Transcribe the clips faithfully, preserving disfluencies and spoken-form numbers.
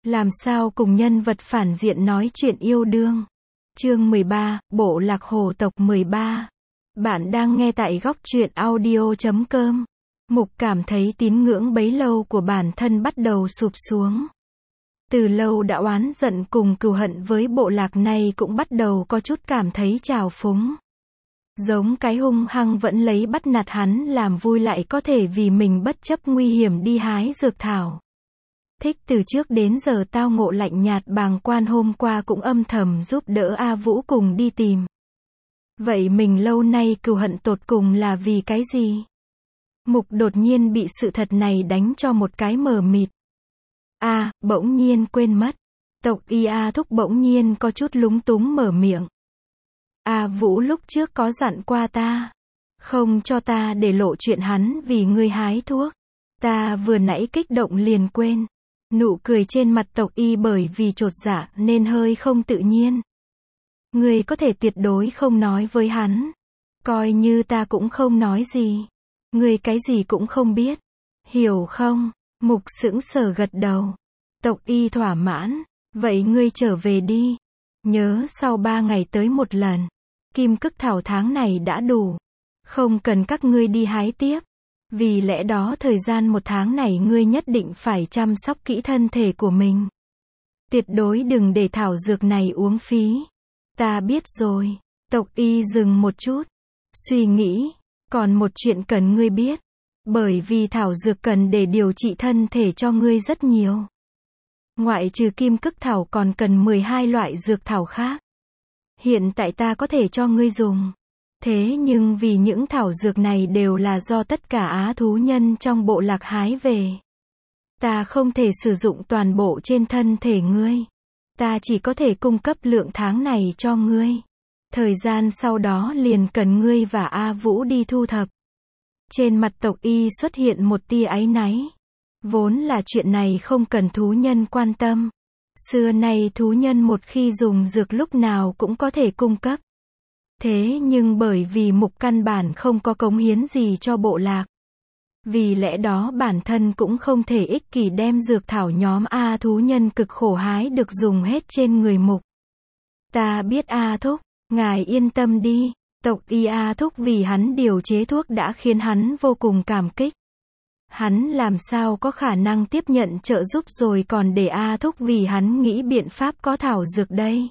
Làm sao cùng nhân vật phản diện nói chuyện yêu đương. Chương mười ba, Bộ lạc hồ tộc mười ba. Bạn đang nghe tại góc truyện audio chấm com. Mục cảm thấy tín ngưỡng bấy lâu của bản thân bắt đầu sụp xuống. Từ lâu đã oán giận cùng cừu hận với bộ lạc này cũng bắt đầu có chút cảm thấy trào phúng. Giống cái hung hăng vẫn lấy bắt nạt hắn làm vui lại có thể vì mình bất chấp nguy hiểm đi hái dược thảo. Thích từ trước đến giờ tao ngộ lạnh nhạt bàng quan hôm qua cũng âm thầm giúp đỡ A Vũ cùng đi tìm. Vậy mình lâu nay cừu hận tột cùng là vì cái gì? Mục đột nhiên bị sự thật này đánh cho một cái mờ mịt. A, à, bỗng nhiên quên mất. Tộc Y A Thúc bỗng nhiên có chút lúng túng mở miệng. A Vũ lúc trước có dặn qua ta. Không cho ta để lộ chuyện hắn vì ngươi hái thuốc. Ta vừa nãy kích động liền quên. Nụ cười trên mặt tộc Y bởi vì chột dạ nên hơi không tự nhiên. Ngươi có thể tuyệt đối không nói với hắn. Coi như ta cũng không nói gì. Ngươi cái gì cũng không biết. Hiểu không? Mục sững sờ gật đầu. Tộc Y thỏa mãn. Vậy ngươi trở về đi. Nhớ sau ba ngày tới một lần. Kim cức thảo tháng này đã đủ. Không cần các ngươi đi hái tiếp. Vì lẽ đó thời gian một tháng này ngươi nhất định phải chăm sóc kỹ thân thể của mình. Tuyệt đối đừng để thảo dược này uống phí. Ta biết rồi. Tộc Y dừng một chút. Suy nghĩ. Còn một chuyện cần ngươi biết. Bởi vì thảo dược cần để điều trị thân thể cho ngươi rất nhiều. Ngoại trừ kim cức thảo còn cần mười hai loại dược thảo khác. Hiện tại ta có thể cho ngươi dùng. Thế nhưng vì những thảo dược này đều là do tất cả á thú nhân trong bộ lạc hái về. Ta không thể sử dụng toàn bộ trên thân thể ngươi. Ta chỉ có thể cung cấp lượng tháng này cho ngươi. Thời gian sau đó liền cần ngươi và A Vũ đi thu thập. Trên mặt tộc Y xuất hiện một tia áy náy. Vốn là chuyện này không cần thú nhân quan tâm. Xưa nay thú nhân một khi dùng dược lúc nào cũng có thể cung cấp. Thế nhưng bởi vì mục căn bản không có cống hiến gì cho bộ lạc. Vì lẽ đó bản thân cũng không thể ích kỷ đem dược thảo nhóm A thú nhân cực khổ hái được dùng hết trên người mục. Ta biết A Thúc, ngài yên tâm đi. Tộc Y A Thúc vì hắn điều chế thuốc đã khiến hắn vô cùng cảm kích. Hắn làm sao có khả năng tiếp nhận trợ giúp rồi còn để A Thúc vì hắn nghĩ biện pháp có thảo dược đây.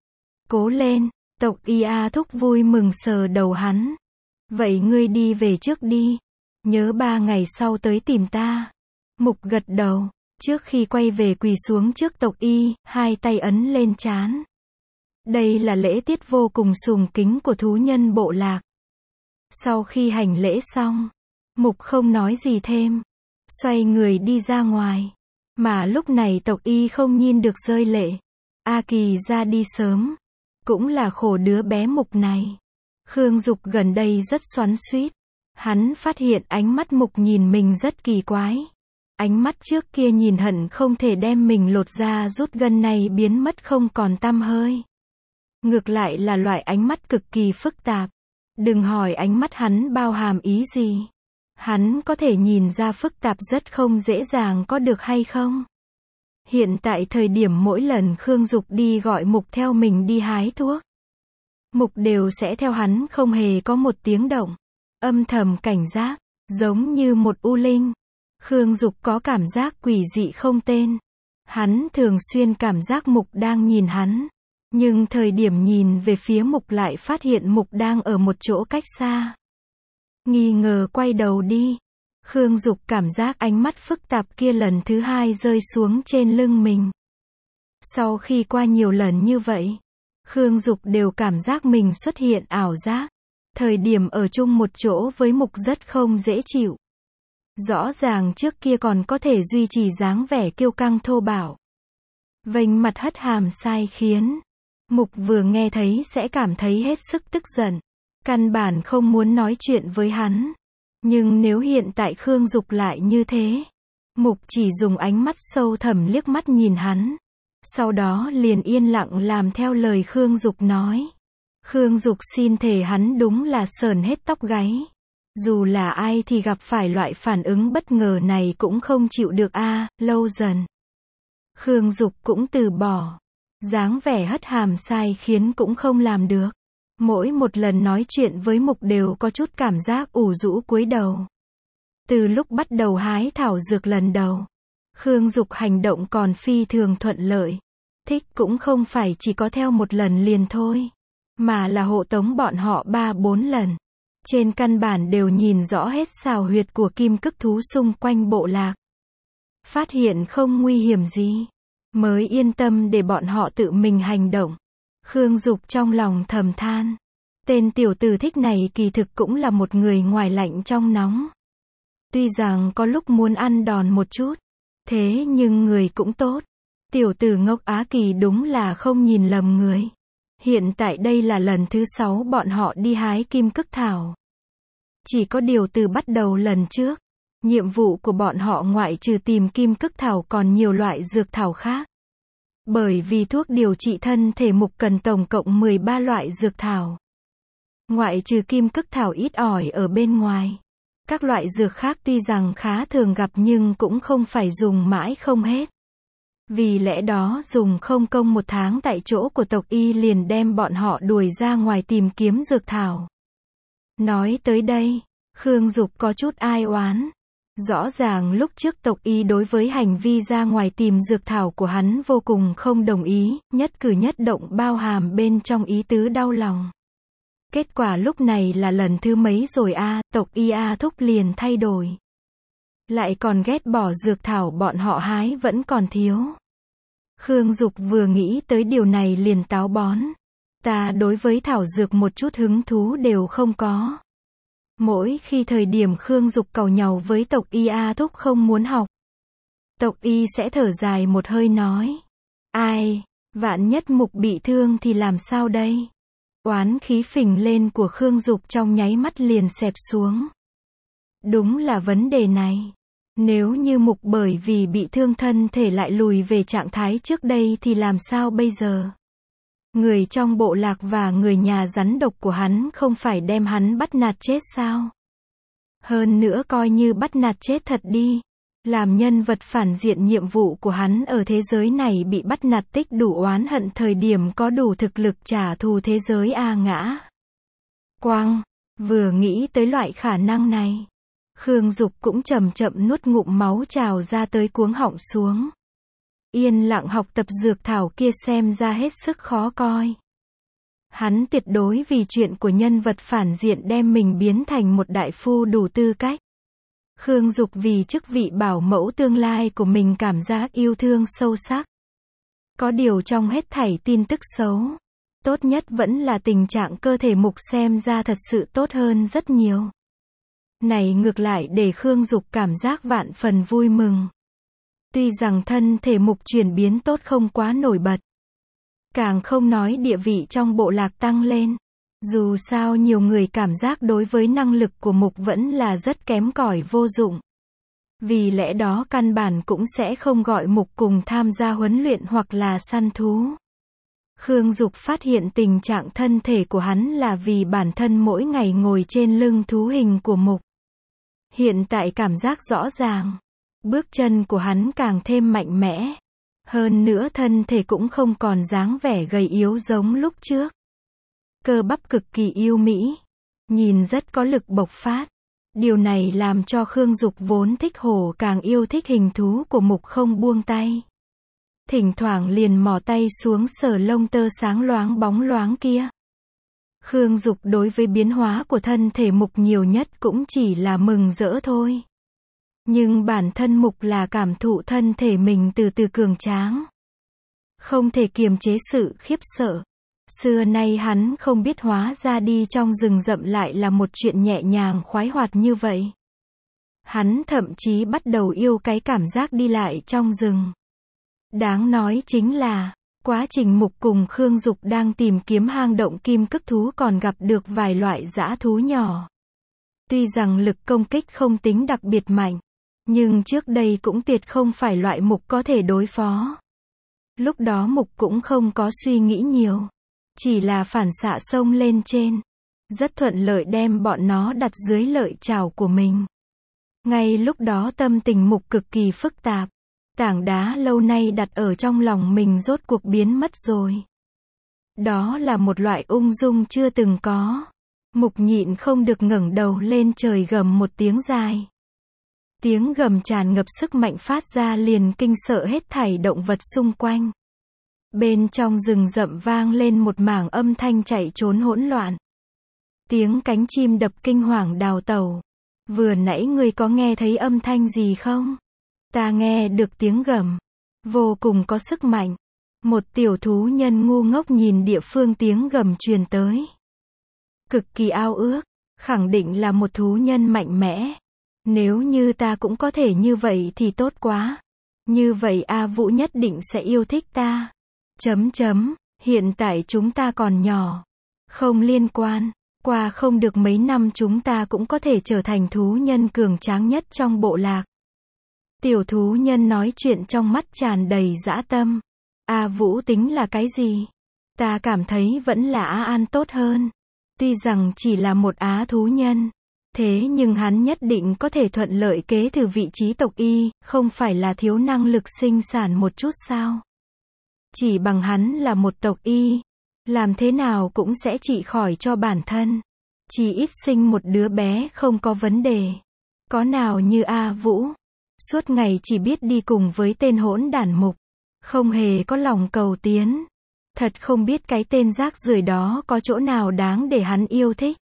Cố lên, tộc Y A Thúc vui mừng sờ đầu hắn. Vậy ngươi đi về trước đi. Nhớ ba ngày sau tới tìm ta. Mục gật đầu, trước khi quay về quỳ xuống trước tộc Y, hai tay ấn lên trán. Đây là lễ tiết vô cùng sùng kính của thú nhân bộ lạc. Sau khi hành lễ xong, Mục không nói gì thêm. Xoay người đi ra ngoài. Mà lúc này tộc Y không nhìn được rơi lệ. A Kỳ ra đi sớm. Cũng là khổ đứa bé Mục này. Khương Dục gần đây rất xoắn xuýt. Hắn phát hiện ánh mắt Mục nhìn mình rất kỳ quái. Ánh mắt trước kia nhìn hận không thể đem mình lột ra rút gân này biến mất không còn tăm hơi. Ngược lại là loại ánh mắt cực kỳ phức tạp. Đừng hỏi ánh mắt hắn bao hàm ý gì. Hắn có thể nhìn ra phức tạp rất không dễ dàng có được hay không? Hiện tại thời điểm mỗi lần Khương Dục đi gọi Mục theo mình đi hái thuốc. Mục đều sẽ theo hắn không hề có một tiếng động. Âm thầm cảnh giác, giống như một u linh. Khương Dục có cảm giác quỷ dị không tên. Hắn thường xuyên cảm giác Mục đang nhìn hắn. Nhưng thời điểm nhìn về phía Mục lại phát hiện Mục đang ở một chỗ cách xa. Nghi ngờ quay đầu đi. Khương Dục cảm giác ánh mắt phức tạp kia lần thứ hai rơi xuống trên lưng mình. Sau khi qua nhiều lần như vậy, Khương Dục đều cảm giác mình xuất hiện ảo giác. Thời điểm ở chung một chỗ với Mục rất không dễ chịu. Rõ ràng trước kia còn có thể duy trì dáng vẻ kiêu căng thô bạo. Vênh mặt hất hàm sai khiến. Mục vừa nghe thấy sẽ cảm thấy hết sức tức giận. Căn bản không muốn nói chuyện với hắn. Nhưng nếu hiện tại Khương Dục lại như thế. Mục chỉ dùng ánh mắt sâu thẳm liếc mắt nhìn hắn. Sau đó liền yên lặng làm theo lời Khương Dục nói. Khương Dục xin thề hắn đúng là sởn hết tóc gáy. Dù là ai thì gặp phải loại phản ứng bất ngờ này cũng không chịu được a, lâu dần. Khương Dục cũng từ bỏ. Dáng vẻ hất hàm sai khiến cũng không làm được. Mỗi một lần nói chuyện với Mục đều có chút cảm giác ủ rũ cúi đầu. Từ lúc bắt đầu hái thảo dược lần đầu, Khương Dục hành động còn phi thường thuận lợi. Thích cũng không phải chỉ có theo một lần liền thôi, mà là hộ tống bọn họ ba bốn lần. Trên căn bản đều nhìn rõ hết xào huyệt của kim cức thú xung quanh bộ lạc. Phát hiện không nguy hiểm gì, mới yên tâm để bọn họ tự mình hành động. Khương Dục trong lòng thầm than. Tên tiểu tử Thích này kỳ thực cũng là một người ngoài lạnh trong nóng. Tuy rằng có lúc muốn ăn đòn một chút, thế nhưng người cũng tốt. Tiểu tử ngốc Á Kỳ đúng là không nhìn lầm người. Hiện tại đây là lần thứ sáu bọn họ đi hái kim cức thảo. Chỉ có điều từ bắt đầu lần trước, nhiệm vụ của bọn họ ngoại trừ tìm kim cức thảo còn nhiều loại dược thảo khác. Bởi vì thuốc điều trị thân thể Mục cần tổng cộng mười ba loại dược thảo. Ngoại trừ kim cức thảo ít ỏi ở bên ngoài. Các loại dược khác tuy rằng khá thường gặp nhưng cũng không phải dùng mãi không hết. Vì lẽ đó dùng không công một tháng tại chỗ của tộc Y liền đem bọn họ đuổi ra ngoài tìm kiếm dược thảo. Nói tới đây, Khương Dục có chút ai oán. Rõ ràng lúc trước tộc Y đối với hành vi ra ngoài tìm dược thảo của hắn vô cùng không đồng ý, nhất cử nhất động bao hàm bên trong ý tứ đau lòng. Kết quả lúc này là lần thứ mấy rồi a, tộc Y a thúc liền thay đổi. Lại còn ghét bỏ dược thảo bọn họ hái vẫn còn thiếu. Khương Dục vừa nghĩ tới điều này liền táo bón. Ta đối với thảo dược một chút hứng thú đều không có. Mỗi khi thời điểm Khương Dục càu nhàu với tộc Y a thúc không muốn học, tộc Y sẽ thở dài một hơi nói. Ai, vạn nhất Mục bị thương thì làm sao đây? Oán khí phình lên của Khương Dục trong nháy mắt liền xẹp xuống. Đúng là vấn đề này. Nếu như Mục bởi vì bị thương thân thể lại lùi về trạng thái trước đây thì làm sao bây giờ? Người trong bộ lạc và người nhà rắn độc của hắn không phải đem hắn bắt nạt chết sao? Hơn nữa coi như bắt nạt chết thật đi. Làm nhân vật phản diện nhiệm vụ của hắn ở thế giới này bị bắt nạt tích đủ oán hận thời điểm có đủ thực lực trả thù thế giới a ngã. Quang, vừa nghĩ tới loại khả năng này, Khương Dục cũng chậm chậm nuốt ngụm máu trào ra tới cuống họng xuống. Yên lặng học tập dược thảo kia xem ra hết sức khó coi. Hắn tuyệt đối vì chuyện của nhân vật phản diện đem mình biến thành một đại phu đủ tư cách. Khương Dục vì chức vị bảo mẫu tương lai của mình cảm giác yêu thương sâu sắc. Có điều trong hết thảy tin tức xấu, tốt nhất vẫn là tình trạng cơ thể Mục xem ra thật sự tốt hơn rất nhiều. Này ngược lại để Khương Dục cảm giác vạn phần vui mừng. Tuy rằng thân thể Mục chuyển biến tốt không quá nổi bật, càng không nói địa vị trong bộ lạc tăng lên. Dù sao nhiều người cảm giác đối với năng lực của Mục vẫn là rất kém cỏi vô dụng. Vì lẽ đó căn bản cũng sẽ không gọi Mục cùng tham gia huấn luyện hoặc là săn thú. Khương Dục phát hiện tình trạng thân thể của hắn là vì bản thân mỗi ngày ngồi trên lưng thú hình của Mục. Hiện tại cảm giác rõ ràng. Bước chân của hắn càng thêm mạnh mẽ. Hơn nữa thân thể cũng không còn dáng vẻ gầy yếu giống lúc trước. Cơ bắp cực kỳ yêu mỹ. Nhìn rất có lực bộc phát. Điều này làm cho Khương Dục vốn thích hổ càng yêu thích hình thú của Mục không buông tay. Thỉnh thoảng liền mò tay xuống sờ lông tơ sáng loáng bóng loáng kia. Khương Dục đối với biến hóa của thân thể Mục nhiều nhất cũng chỉ là mừng rỡ thôi. Nhưng bản thân Mục là cảm thụ thân thể mình từ từ cường tráng. Không thể kiềm chế sự khiếp sợ. Xưa nay hắn không biết hóa ra đi trong rừng rậm lại là một chuyện nhẹ nhàng khoái hoạt như vậy. Hắn thậm chí bắt đầu yêu cái cảm giác đi lại trong rừng. Đáng nói chính là, quá trình Mục cùng Khương Dục đang tìm kiếm hang động kim cức thú còn gặp được vài loại dã thú nhỏ. Tuy rằng lực công kích không tính đặc biệt mạnh, nhưng trước đây cũng tuyệt không phải loại Mục có thể đối phó. Lúc đó Mục cũng không có suy nghĩ nhiều. Chỉ là phản xạ xông lên trên. Rất thuận lợi đem bọn nó đặt dưới lợi chảo của mình. Ngay lúc đó tâm tình Mục cực kỳ phức tạp. Tảng đá lâu nay đặt ở trong lòng mình rốt cuộc biến mất rồi. Đó là một loại ung dung chưa từng có. Mục nhịn không được ngẩng đầu lên trời gầm một tiếng dài. Tiếng gầm tràn ngập sức mạnh phát ra liền kinh sợ hết thảy động vật xung quanh. Bên trong rừng rậm vang lên một mảng âm thanh chạy trốn hỗn loạn. Tiếng cánh chim đập kinh hoàng đào tẩu. Vừa nãy ngươi có nghe thấy âm thanh gì không? Ta nghe được tiếng gầm. Vô cùng có sức mạnh. Một tiểu thú nhân ngu ngốc nhìn địa phương tiếng gầm truyền tới. Cực kỳ ao ước. Khẳng định là một thú nhân mạnh mẽ. Nếu như ta cũng có thể như vậy thì tốt quá. Như vậy A Vũ nhất định sẽ yêu thích ta. Chấm chấm, hiện tại chúng ta còn nhỏ. Không liên quan. Qua không được mấy năm chúng ta cũng có thể trở thành thú nhân cường tráng nhất trong bộ lạc. Tiểu thú nhân nói chuyện trong mắt tràn đầy dã tâm. A Vũ tính là cái gì? Ta cảm thấy vẫn là A An tốt hơn. Tuy rằng chỉ là một á thú nhân. Thế nhưng hắn nhất định có thể thuận lợi kế thừa vị trí tộc y, không phải là thiếu năng lực sinh sản một chút sao? Chỉ bằng hắn là một tộc y, làm thế nào cũng sẽ trị khỏi cho bản thân. Chỉ ít sinh một đứa bé không có vấn đề. Có nào như A Vũ, suốt ngày chỉ biết đi cùng với tên hỗn đản Mục, không hề có lòng cầu tiến. Thật không biết cái tên rác rưởi đó có chỗ nào đáng để hắn yêu thích.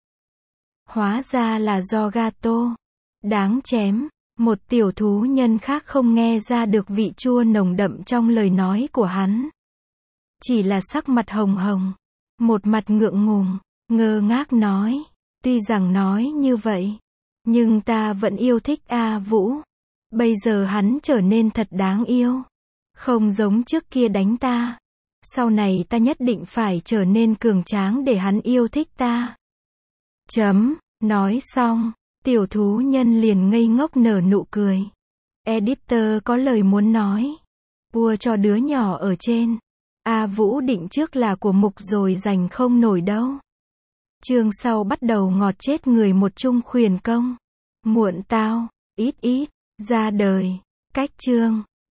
Hóa ra là do gato. Đáng chém. Một tiểu thú nhân khác không nghe ra được vị chua nồng đậm trong lời nói của hắn. Chỉ là sắc mặt hồng hồng. Một mặt ngượng ngùng, ngơ ngác nói. Tuy rằng nói như vậy, nhưng ta vẫn yêu thích A Vũ. Bây giờ hắn trở nên thật đáng yêu. Không giống trước kia đánh ta. Sau này ta nhất định phải trở nên cường tráng để hắn yêu thích ta. Chấm, nói xong, tiểu thú nhân liền ngây ngốc nở nụ cười. Editor có lời muốn nói. Vua cho đứa nhỏ ở trên. A Vũ định trước là của Mục rồi giành không nổi đâu. Chương sau bắt đầu ngọt chết người một chung khuyền công. Muộn tao, ít ít, ra đời. Cách chương.